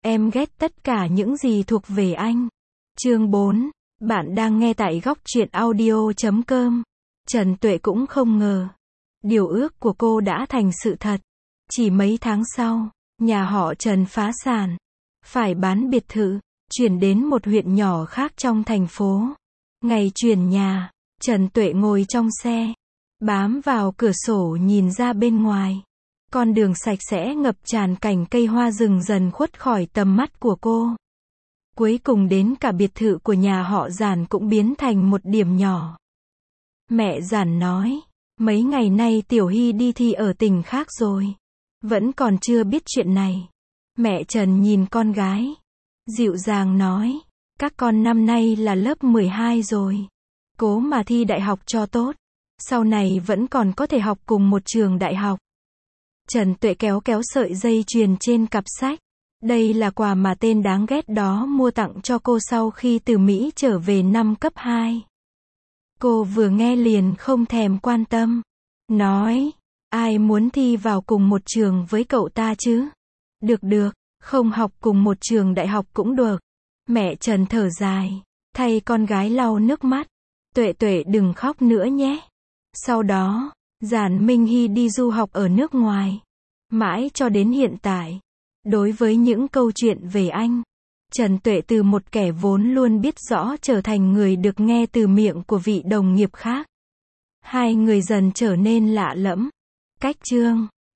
Em ghét tất cả những gì thuộc về anh. Chương 4. Bạn đang nghe tại góc truyện audio.com. Trần Tuệ cũng không ngờ. Điều ước của cô đã thành sự thật. Chỉ mấy tháng sau, nhà họ Trần phá sản. Phải bán biệt thự, chuyển đến một huyện nhỏ khác trong thành phố. Ngày chuyển nhà, Trần Tuệ ngồi trong xe, bám vào cửa sổ nhìn ra bên ngoài. Con đường sạch sẽ ngập tràn cảnh cây hoa rừng dần khuất khỏi tầm mắt của cô. Cuối cùng đến cả biệt thự của nhà họ Giản cũng biến thành một điểm nhỏ. Mẹ Giản nói, mấy ngày nay Tiểu Hy đi thi ở tỉnh khác rồi. Vẫn còn chưa biết chuyện này. Mẹ Trần nhìn con gái, dịu dàng nói, các con năm nay là lớp 12 rồi. Cố mà thi đại học cho tốt. Sau này vẫn còn có thể học cùng một trường đại học. Trần Tuệ kéo sợi dây chuyền trên cặp sách. Đây là quà mà tên đáng ghét đó mua tặng cho cô sau khi từ Mỹ trở về năm cấp 2. Cô vừa nghe liền không thèm quan tâm. Nói, ai muốn thi vào cùng một trường với cậu ta chứ? Được, không học cùng một trường đại học cũng được. Mẹ Trần thở dài, thay con gái lau nước mắt. Tuệ đừng khóc nữa nhé. Sau đó, Giản Minh Hy đi du học ở nước ngoài. Mãi cho đến hiện tại. Đối với những câu chuyện về anh, Trần Tuệ từ một kẻ vốn luôn biết rõ trở thành người được nghe từ miệng của vị đồng nghiệp khác. Hai người dần trở nên lạ lẫm. Cách chương